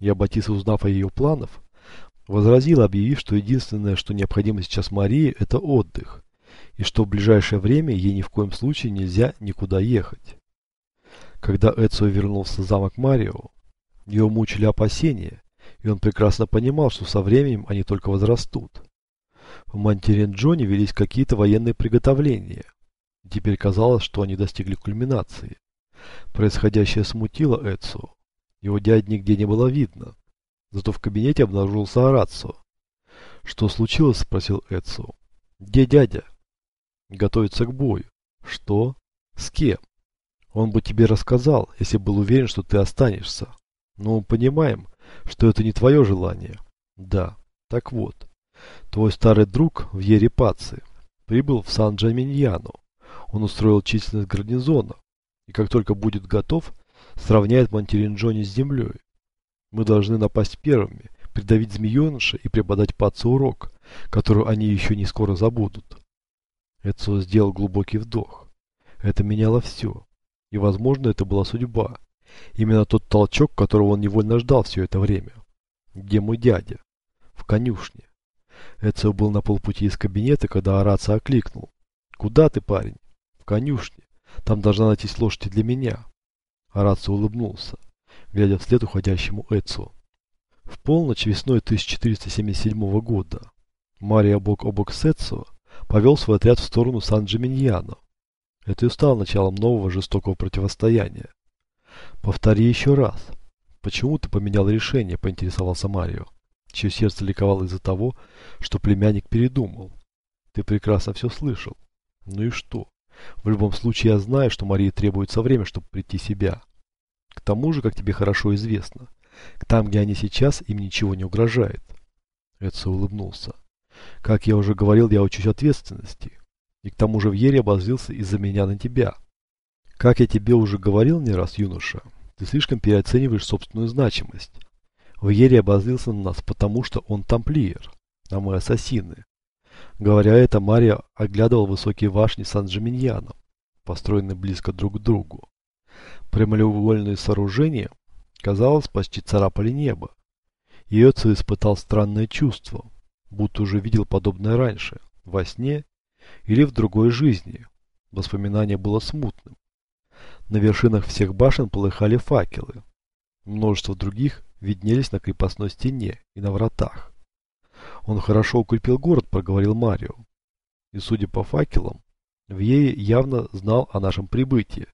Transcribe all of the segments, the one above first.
Я Батиса, узнав о ее планах, возразил, объявив, что единственное, что необходимо сейчас Марии, это отдых, и что в ближайшее время ей ни в коем случае нельзя никуда ехать. Когда Эцио вернулся в замок Марио, его мучили опасения, и он прекрасно понимал, что со временем они только возрастут. В Монтеренджоне велись какие-то военные приготовления, и теперь казалось, что они достигли кульминации. Происходящее смутило Эцио. Его дяди нигде не было видно, зато в кабинете обнаружился Орацио. «Что случилось?» – спросил Эцио. «Где дядя?» «Готовится к бою». «Что? С кем?» «Он бы тебе рассказал, если был уверен, что ты останешься. Но мы понимаем, что это не твое желание». «Да. Так вот, твой старый друг в Ерепаци прибыл в Сан-Джаминьяно. Он устроил численность гарнизона, и как только будет готов, сравняет Монтеренджоне с землей. Мы должны напасть первыми, придавить змееныша и преподать пацу урок, который они еще не скоро забудут». Эцио сделал глубокий вдох. Это меняло все. И, возможно, это была судьба. Именно тот толчок, которого он невольно ждал все это время. «Где мой дядя?» «В конюшне». Эцио был на полпути из кабинета, когда Орацио окликнул. «Куда ты, парень?» «В конюшне. Там должна найтись лошадь для меня». Орацио улыбнулся, глядя вслед уходящему Эцио. В полночь весной 1477 года Марио бок о бок с Эцио повел свой отряд в сторону Сан-Джиминьяно. Это и стало началом нового жестокого противостояния. «Повтори еще раз. Почему ты поменял решение?» – поинтересовался Марио, чье сердце ликовало из-за того, что племянник передумал. «Ты прекрасно все слышал. Ну и что? В любом случае я знаю, что Марии требуется время, чтобы прийти в себя. К тому же, как тебе хорошо известно, там, где они сейчас, им ничего не угрожает». Эцио улыбнулся. «Как я уже говорил, я учусь ответственности. И к тому же в Ере обозлился из-за меня на тебя. Как я тебе уже говорил не раз, юноша, ты слишком переоцениваешь собственную значимость. В Ере обозлился на нас, потому что он тамплиер, а мы ассасины». Говоря это, Марио оглядывал высокие башни Сан-Джиминьяно, построенные близко друг к другу. Прямоугольные сооружения, казалось, почти царапали небо. И Эцио испытал странное чувство, будто уже видел подобное раньше, во сне или в другой жизни. Воспоминание было смутным. На вершинах всех башен полыхали факелы. Множество других виднелись на крепостной стене и на вратах. «Он хорошо укрепил город», — проговорил Марио. «И, судя по факелам, Вьеи явно знал о нашем прибытии.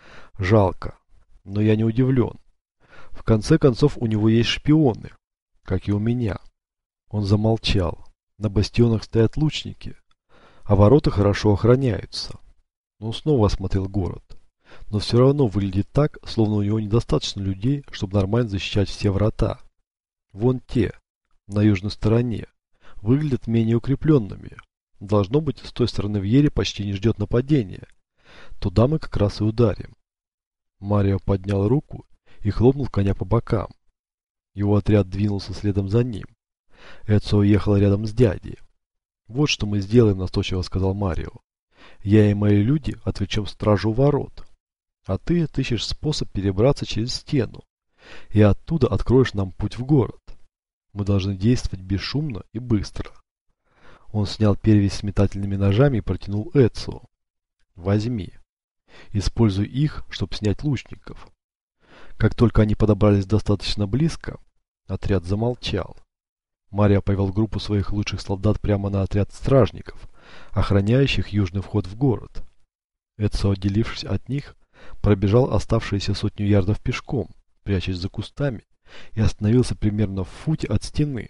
Жалко, но я не удивлен. В конце концов, у него есть шпионы, как и у меня». Он замолчал. На бастионах стоят лучники, а ворота хорошо охраняются. Он снова осмотрел город, но все равно выглядит так, словно у него недостаточно людей, чтобы нормально защищать все врата. Вон те, на южной стороне, выглядят менее укрепленными. Должно быть, с той стороны в Ере почти не ждет нападения. Туда мы как раз и ударим. Марио поднял руку и хлопнул коня по бокам. Его отряд двинулся следом за ним. Эцио ехал рядом с дядей. «Вот что мы сделаем», — настойчиво сказал Марио. «Я и мои люди отвлечем стражу у ворот, а ты отыщешь способ перебраться через стену, и оттуда откроешь нам путь в город. Мы должны действовать бесшумно и быстро». Он снял перевязь с метательными ножами и протянул Эцио. «Возьми. Используй их, чтобы снять лучников». Как только они подобрались достаточно близко, отряд замолчал. Марио повел группу своих лучших солдат прямо на отряд стражников, охраняющих южный вход в город. Эцио, отделившись от них, пробежал оставшиеся 100 ярдов пешком, прячась за кустами, и остановился примерно в футе от стены.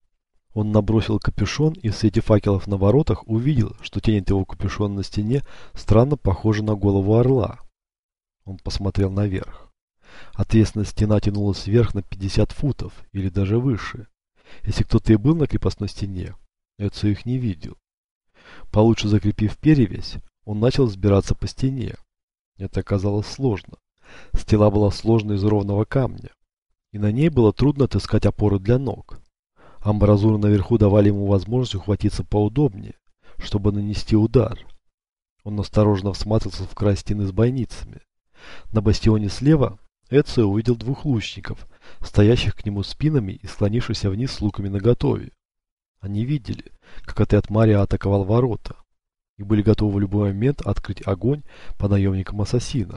Он набросил капюшон и в свете факелов на воротах увидел, что тень от его капюшона на стене странно похожа на голову орла. Он посмотрел наверх. Ответственная стена тянулась вверх на 50 футов или даже выше. Если кто-то и был на крепостной стене, Эцио их не видел. Получше закрепив перевязь, он начал взбираться по стене. Это оказалось сложно. Стена была сложена из ровного камня, и на ней было трудно отыскать опоры для ног. Амбразуры наверху давали ему возможность ухватиться поудобнее, чтобы нанести удар. Он осторожно всматривался в край стены с бойницами. На бастионе слева Эцио увидел двух лучников, стоящих к нему спинами и склонившихся вниз с луками наготове. Они видели, как отряд Мария атаковал ворота, и были готовы в любой момент открыть огонь по наемникам ассасина.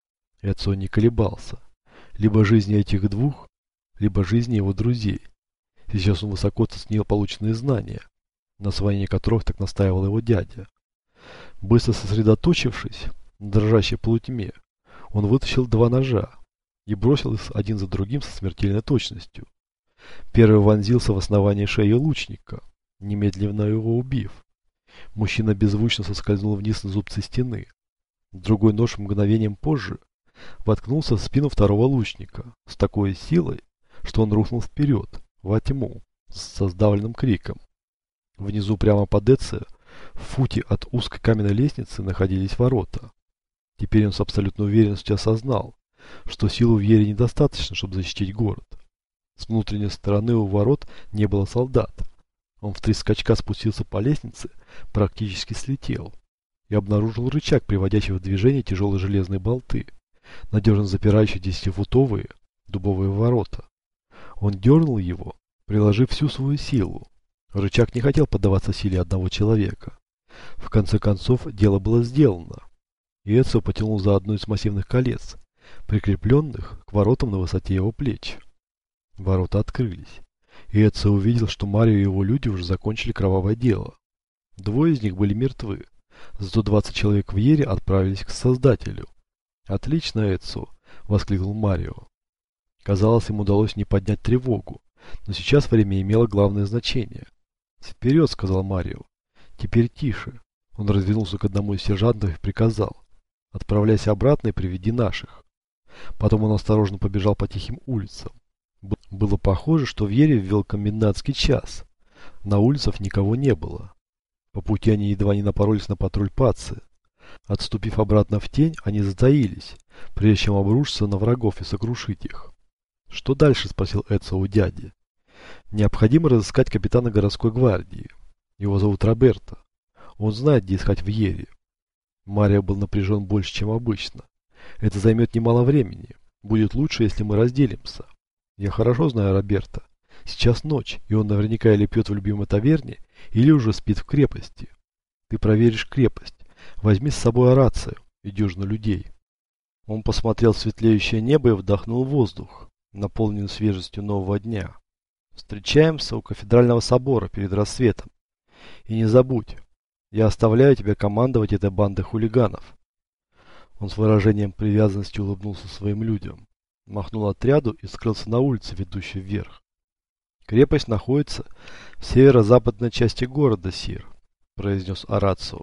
Эцио не колебался. Либо жизни этих двух, либо жизни его друзей. Сейчас он высоко ценил полученные знания, на освоение которых так настаивал его дядя. Быстро сосредоточившись на дрожащей полутьме, он вытащил два ножа и бросил их один за другим со смертельной точностью. Первый вонзился в основание шеи лучника, немедленно его убив. Мужчина беззвучно соскользнул вниз на зубцы стены. Другой нож мгновением позже воткнулся в спину второго лучника с такой силой, что он рухнул вперед, во тьму, со сдавленным криком. Внизу прямо под Эцио, в футе от узкой каменной лестницы, находились ворота. Теперь он с абсолютной уверенностью осознал, что сил у Вьери недостаточно, чтобы защитить город. С внутренней стороны у ворот не было солдат. Он в 3 скачка спустился по лестнице, практически слетел и обнаружил рычаг, приводящий в движение тяжелые железные болты, надежно запирающие 10-футовые дубовые ворота. Он дернул его, приложив всю свою силу. Рычаг не хотел поддаваться силе одного человека. В конце концов, дело было сделано. И Эцио потянул за одно из массивных колец, прикрепленных к воротам на высоте его плеч. Ворота открылись, и Эцио увидел, что Марио и его люди уже закончили кровавое дело. 2 из них были мертвы, зато 20 человек в Вьере отправились к Создателю. «Отлично, Эцио!» — воскликнул Марио. Казалось, им удалось не поднять тревогу, но сейчас время имело главное значение. «Вперед!» — сказал Марио. «Теперь тише!» Он развернулся к одному из сержантов и приказал: «Отправляйся обратно и приведи наших». Потом он осторожно побежал по тихим улицам. Было похоже, что в Вьере ввел комендантский час. На улицах никого не было. По пути они едва не напоролись на патруль Пацци. Отступив обратно в тень, они затаились, прежде чем обрушиться на врагов и сокрушить их. «Что дальше?» — спросил Эцио у дяди. «Необходимо разыскать капитана городской гвардии. Его зовут Роберто. Он знает, где искать в Вьере». Марио был напряжен больше, чем обычно. «Это займет немало времени. Будет лучше, если мы разделимся. Я хорошо знаю Роберто. Сейчас ночь, и он наверняка или пьет в любимой таверне, или уже спит в крепости. Ты проверишь крепость. Возьми с собой Орацио и дюжину людей». Он посмотрел в светлеющее небо и вдохнул воздух, наполненный свежестью нового дня. «Встречаемся у кафедрального собора перед рассветом. И не забудь, я оставляю тебя командовать этой бандой хулиганов». Он с выражением привязанности улыбнулся своим людям, махнул отряду и скрылся на улице, ведущей вверх. «Крепость находится в северо-западной части города, сир», — произнес Орацио.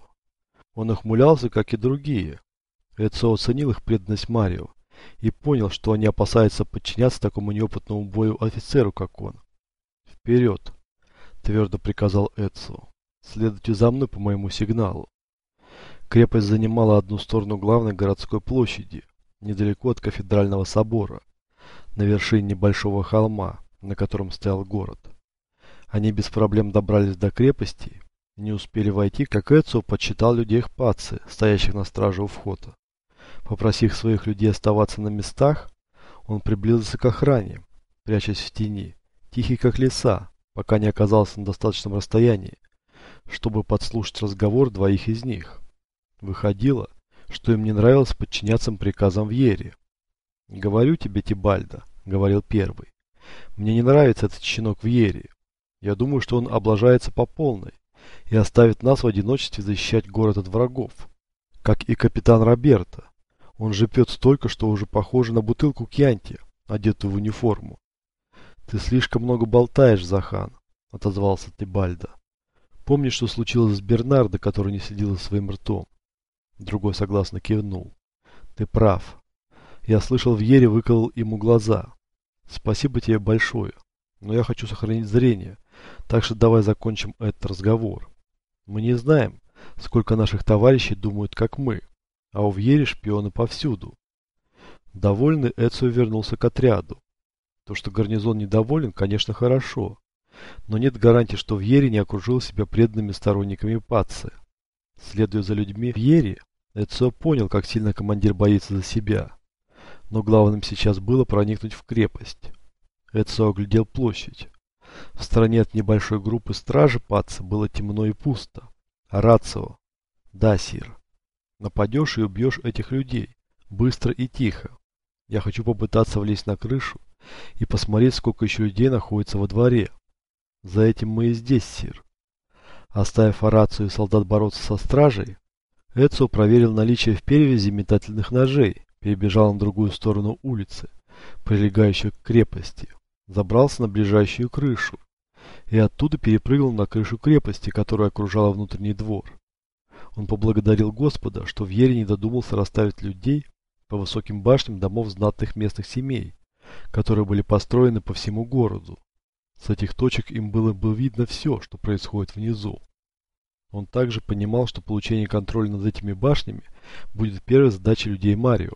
Он ухмылялся, как и другие. Эцио оценил их преданность Марио и понял, что они опасаются подчиняться такому неопытному бою офицеру, как он. «Вперед!» — твердо приказал Эцио. «Следуйте за мной по моему сигналу». Крепость занимала одну сторону главной городской площади, недалеко от кафедрального собора, на вершине небольшого холма, на котором стоял город. Они без проблем добрались до крепости и не успели войти, как Эцио подсчитал людей Пацци, стоящих на страже у входа. Попросив своих людей оставаться на местах, он приблизился к охране, прячась в тени, тихий как лиса, пока не оказался на достаточном расстоянии, чтобы подслушать разговор 2 из них. Выходило, что им не нравилось подчиняться приказам Вьере. «Говорю тебе, Тибальдо», — говорил первый, — «мне не нравится этот щенок Вьере. Я думаю, что он облажается по полной и оставит нас в одиночестве защищать город от врагов, как и капитан Роберто. Он же пьет столько, что уже похоже на бутылку кьянти, одетую в униформу». «Ты слишком много болтаешь, Захан», — отозвался Тибальдо. «Помнишь, что случилось с Бернардо, который не следил за своим ртом?» Другой согласно кивнул. «Ты прав. Я слышал, в Вьере выколол ему глаза. Спасибо тебе большое, но я хочу сохранить зрение, так что давай закончим этот разговор. Мы не знаем, сколько наших товарищей думают, как мы, а у Вьере шпионы повсюду». Довольный, Эцио вернулся к отряду. То, что гарнизон недоволен, конечно, хорошо, но нет гарантии, что Вьере не окружил себя преданными сторонниками Пацци. Следуя за людьми Вьере, Эцио понял, как сильно командир боится за себя. Но главным сейчас было проникнуть в крепость. Эцио оглядел площадь. В стороне от небольшой группы стражи Паца было темно и пусто. Орацио. Да, сир. Нападешь и убьешь этих людей. Быстро и тихо. Я хочу попытаться влезть на крышу и посмотреть, сколько еще людей находится во дворе. За этим мы и здесь, сир. Оставив Орацио и солдат бороться со стражей, Эцио проверил наличие в перевязи метательных ножей, перебежал на другую сторону улицы, прилегающей к крепости, забрался на ближайшую крышу и оттуда перепрыгнул на крышу крепости, которая окружала внутренний двор. Он поблагодарил Господа, что в Ере не додумался расставить людей по высоким башням домов знатных местных семей, которые были построены по всему городу. С этих точек им было бы видно все, что происходит внизу. Он также понимал, что получение контроля над этими башнями будет первой задачей людей Марио.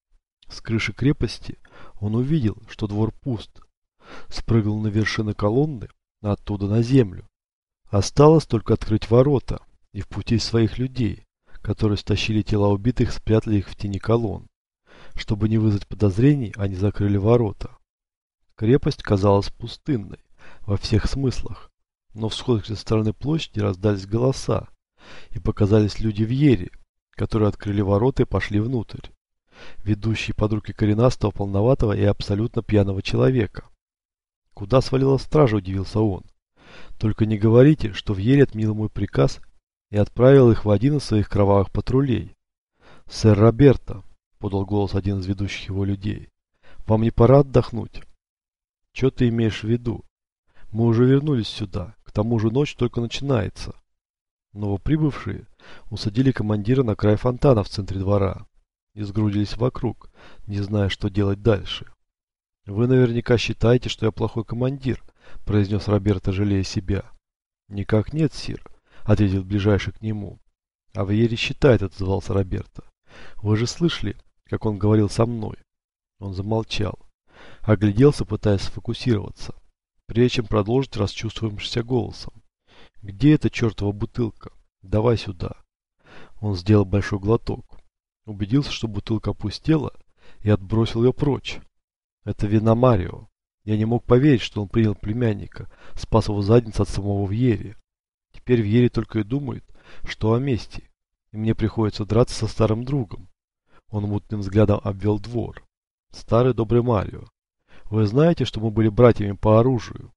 С крыши крепости он увидел, что двор пуст. Спрыгнул на вершины колонны, а оттуда на землю. Осталось только открыть ворота и впустить своих людей, которые стащили тела убитых, спрятали их в тени колонн. Чтобы не вызвать подозрений, они закрыли ворота. Крепость казалась пустынной во всех смыслах. Но вскоре со стороны площади раздались голоса, и показались люди в Ере, которые открыли ворота и пошли внутрь, ведущие под руки коренастого, полноватого и абсолютно пьяного человека. «Куда свалила стража?» – удивился он. «Только не говорите, что в Ере отменил мой приказ и отправил их в один из своих кровавых патрулей». «Сэр Роберто», – подал голос один из ведущих его людей, – «вам не пора отдохнуть?» «Что ты имеешь в виду? Мы уже вернулись сюда. К тому же ночь только начинается». Новоприбывшие усадили командира на край фонтана в центре двора и сгрудились вокруг, не зная, что делать дальше. «Вы наверняка считаете, что я плохой командир», – произнес Роберто, жалея себя. «Никак нет, сир», – ответил ближайший к нему. «А в Ере считает», – отозвался Роберто. «Вы же слышали, как он говорил со мной?» Он замолчал, огляделся, пытаясь сфокусироваться, прежде чем продолжить расчувствующимся голосом. «Где эта чертова бутылка? Давай сюда». Он сделал большой глоток, убедился, что бутылка опустела, и отбросил ее прочь. «Это вина Марио. Я не мог поверить, что он принял племянника, спас его задницу от самого Вьери. Теперь Вьери только и думает, что о мести, и мне приходится драться со старым другом». Он мутным взглядом обвел двор. «Старый добрый Марио. Вы знаете, что мы были братьями по оружию?»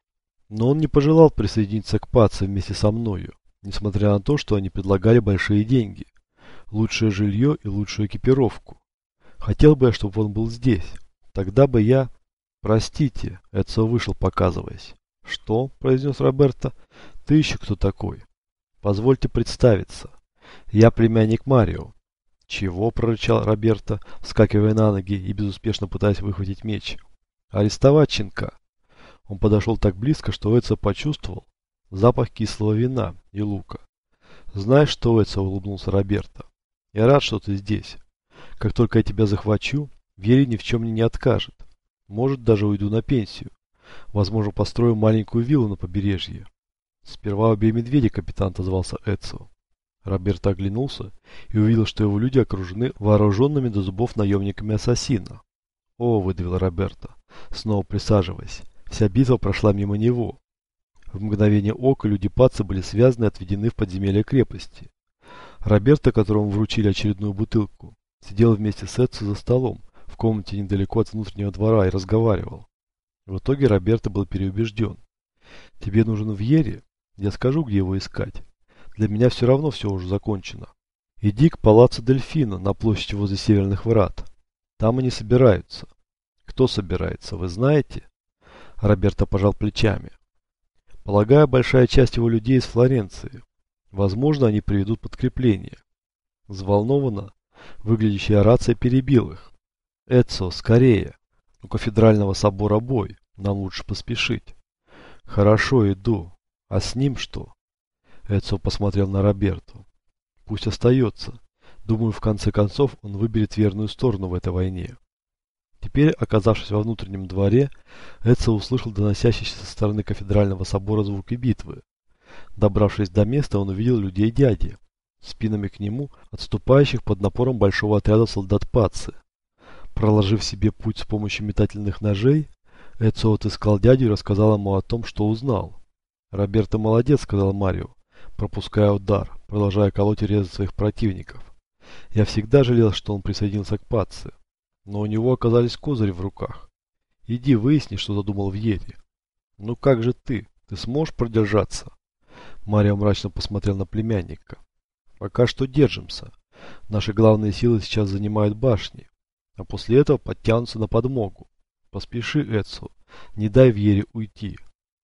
Но он не пожелал присоединиться к Паце вместе со мною, несмотря на то, что они предлагали большие деньги, лучшее жилье и лучшую экипировку. Хотел бы я, чтобы он был здесь. Тогда бы я... «Простите», — Эцио вышел, показываясь. «Что?» — произнес Роберто. «Ты еще кто такой?» «Позвольте представиться. Я племянник Марио». «Чего?» — прорычал Роберто, вскакивая на ноги и безуспешно пытаясь выхватить меч. «Арестовать щенка». Он подошел так близко, что Эцио почувствовал запах кислого вина и лука. «Знаешь что, Эцио?» — улыбнулся Роберто. «Я рад, что ты здесь. Как только я тебя захвачу, Вьери ни в чем мне не откажет. Может, даже уйду на пенсию. Возможно, построю маленькую виллу на побережье». «Сперва убей медведя», — капитан отозвался Эцио. Роберто оглянулся и увидел, что его люди окружены вооруженными до зубов наемниками ассасина. «О», — выдавил Роберто, снова присаживаясь. Вся битва прошла мимо него. В мгновение ока люди Паца были связаны и отведены в подземелье крепости. Роберто, которому вручили очередную бутылку, сидел вместе с Эцио за столом в комнате недалеко от внутреннего двора и разговаривал. В итоге Роберто был переубежден. «Тебе нужен Вьери? Я скажу, где его искать. Для меня все равно все уже закончено. Иди к палаццо Дельфино на площади возле Северных Врат. Там они собираются». «Кто собирается, вы знаете?» Роберто пожал плечами. «Полагаю, большая часть его людей из Флоренции. Возможно, они приведут подкрепление». Взволнованно выглядящая Орацио перебил их. «Эцио, скорее! У кафедрального собора бой. Нам лучше поспешить». «Хорошо, иду. А с ним что?» Эцио посмотрел на Роберто. «Пусть остается. Думаю, в конце концов он выберет верную сторону в этой войне». Теперь, оказавшись во внутреннем дворе, Эцио услышал доносящиеся со стороны кафедрального собора звуки битвы. Добравшись до места, он увидел людей дяди, спинами к нему, отступающих под напором большого отряда солдат Пацци. Проложив себе путь с помощью метательных ножей, Эцио отыскал дядю и рассказал ему о том, что узнал. «Роберто молодец», — сказал Марио, пропуская удар, продолжая колоть и резать своих противников. «Я всегда жалел, что он присоединился к Пацци, но у него оказались козыри в руках. Иди выясни, что задумал Вьери». «Ну как же ты? Ты сможешь продержаться?» Марио мрачно посмотрел на племянника. «Пока что держимся. Наши главные силы сейчас занимают башни, а после этого подтянутся на подмогу. Поспеши, Эцио, не дай Вьере уйти».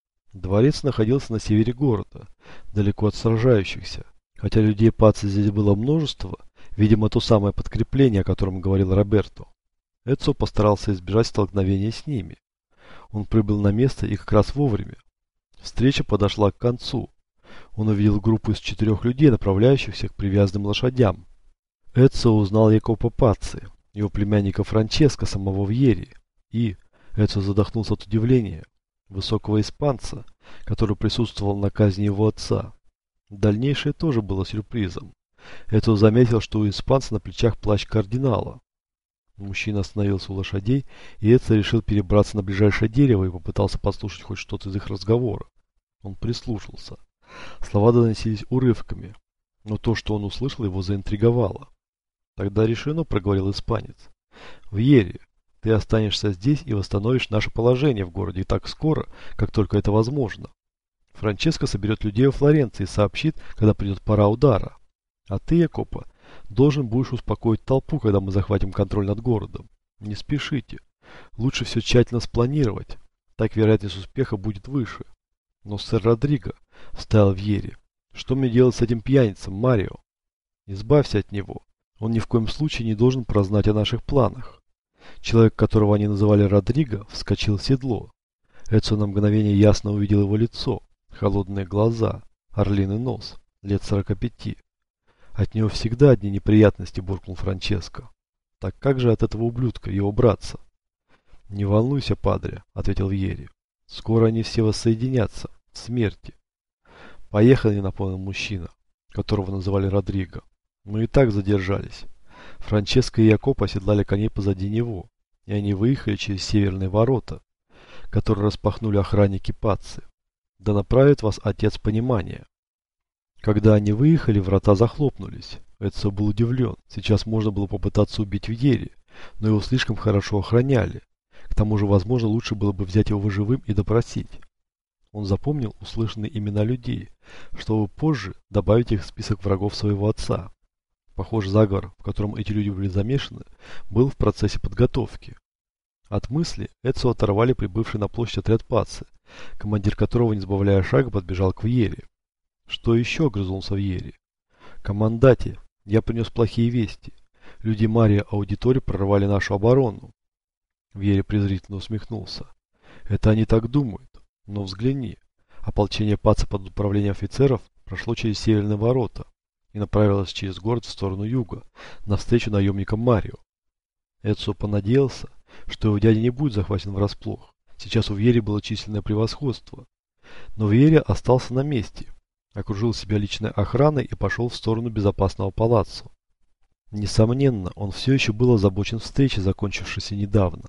Дворец находился на севере города, далеко от сражающихся. Хотя людей Пацци здесь было множество, видимо, то самое подкрепление, о котором говорил Роберто. Эцио постарался избежать столкновения с ними. Он прибыл на место и как раз вовремя. Встреча подошла к концу. Он увидел группу из 4 людей, направляющихся к привязанным лошадям. Эцио узнал Якопо Пацци, его племянника Франческо, самого Вьери, и, Эцио задохнулся от удивления, высокого испанца, который присутствовал на казни его отца. Дальнейшее тоже было сюрпризом. Эцио заметил, что у испанца на плечах плащ кардинала. Мужчина остановился у лошадей, и Эцио решил перебраться на ближайшее дерево и попытался послушать хоть что-то из их разговора. Он прислушался. Слова доносились урывками, но то, что он услышал, его заинтриговало. «Тогда решено», — проговорил испанец. «Вьери, ты останешься здесь и восстановишь наше положение в городе так скоро, как только это возможно. Франческо соберет людей во Флоренции и сообщит, когда придет пора удара. А ты, Якопо, должен будешь успокоить толпу, когда мы захватим контроль над городом. Не спешите. Лучше все тщательно спланировать. Так вероятность успеха будет выше». «Но сэр Родриго», — вставил Вьери, — «что мне делать с этим пьяницем, Марио?» «Избавься от него. Он ни в коем случае не должен прознать о наших планах». Человек, которого они называли Родриго, вскочил в седло. Эцио на мгновение ясно увидел его лицо, холодные глаза, орлиный нос, лет 45. «От него всегда одни неприятности», — буркнул Франческо. «Так как же от этого ублюдка, его братца?» «Не волнуйся, падре», — ответил Вьери. «Скоро они все воссоединятся, в смерти». «Поехали», — напомнил мужчина, которого называли Родриго. «Мы и так задержались». Франческо и Якопо оседлали коней позади него, и они выехали через северные ворота, которые распахнули охранники Пацци. «Да направит вас отец понимания». Когда они выехали, врата захлопнулись. Эцио был удивлен. Сейчас можно было попытаться убить Вьери, но его слишком хорошо охраняли. К тому же, возможно, лучше было бы взять его живым и допросить. Он запомнил услышанные имена людей, чтобы позже добавить их в список врагов своего отца. Похоже, заговор, в котором эти люди были замешаны, был в процессе подготовки. От мысли Эцио оторвали прибывший на площадь отряд Пацци, командир которого, не сбавляя шага, подбежал к Вьери. «Что еще?» — огрызнулся Вьери. «Командате, я принес плохие вести. Люди Мария Аудитори прорвали нашу оборону». Вьери презрительно усмехнулся. «Это они так думают. Но взгляни. Ополчение Пацци под управлением офицеров прошло через северные ворота и направилось через город в сторону юга, навстречу наемникам Марио». Эцио понадеялся, что его дядя не будет захвачен врасплох. Сейчас у Вьери было численное превосходство. Но Вьери остался на месте, окружил себя личной охраной и пошел в сторону безопасного палаццо. Несомненно, он все еще был озабочен встречей, закончившейся недавно.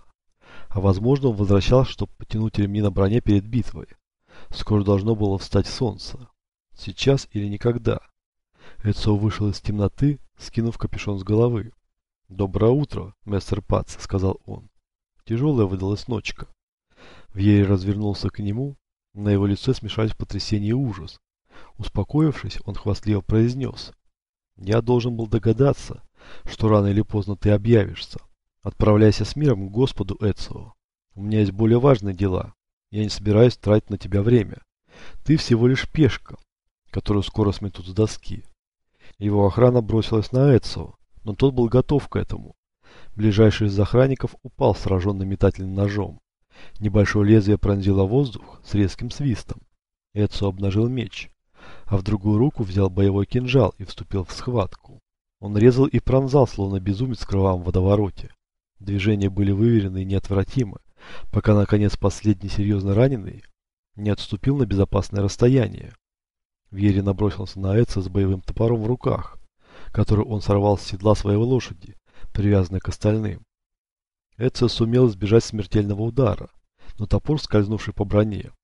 А возможно, он возвращался, чтобы потянуть ремни на броне перед битвой. Скоро должно было встать солнце. Сейчас или никогда. Эцио вышел из темноты, скинув капюшон с головы. «Доброе утро, мистер Пацци», — сказал он. Тяжелая выдалась ночка. Вьери развернулся к нему. На его лице смешались потрясение и ужас. Успокоившись, он хвастливо произнес: «Я должен был догадаться, что рано или поздно ты объявишься. Отправляйся с миром к Господу, Эцио. У меня есть более важные дела. Я не собираюсь тратить на тебя время. Ты всего лишь пешка, которую скоро сметут с доски». Его охрана бросилась на Эцио, но тот был готов к этому. Ближайший из охранников упал, сраженный метательным ножом. Небольшое лезвие пронзило воздух с резким свистом. Эцио обнажил меч, а в другую руку взял боевой кинжал и вступил в схватку. Он резал и пронзал, словно безумец в кровавом водовороте. Движения были выверены и неотвратимы, пока, наконец, последний серьезно раненый не отступил на безопасное расстояние. Вьери набросился на Эцио с боевым топором в руках, который он сорвал с седла своей лошади, привязанной к остальным. Эцио сумел избежать смертельного удара, но топор, скользнувший по броне,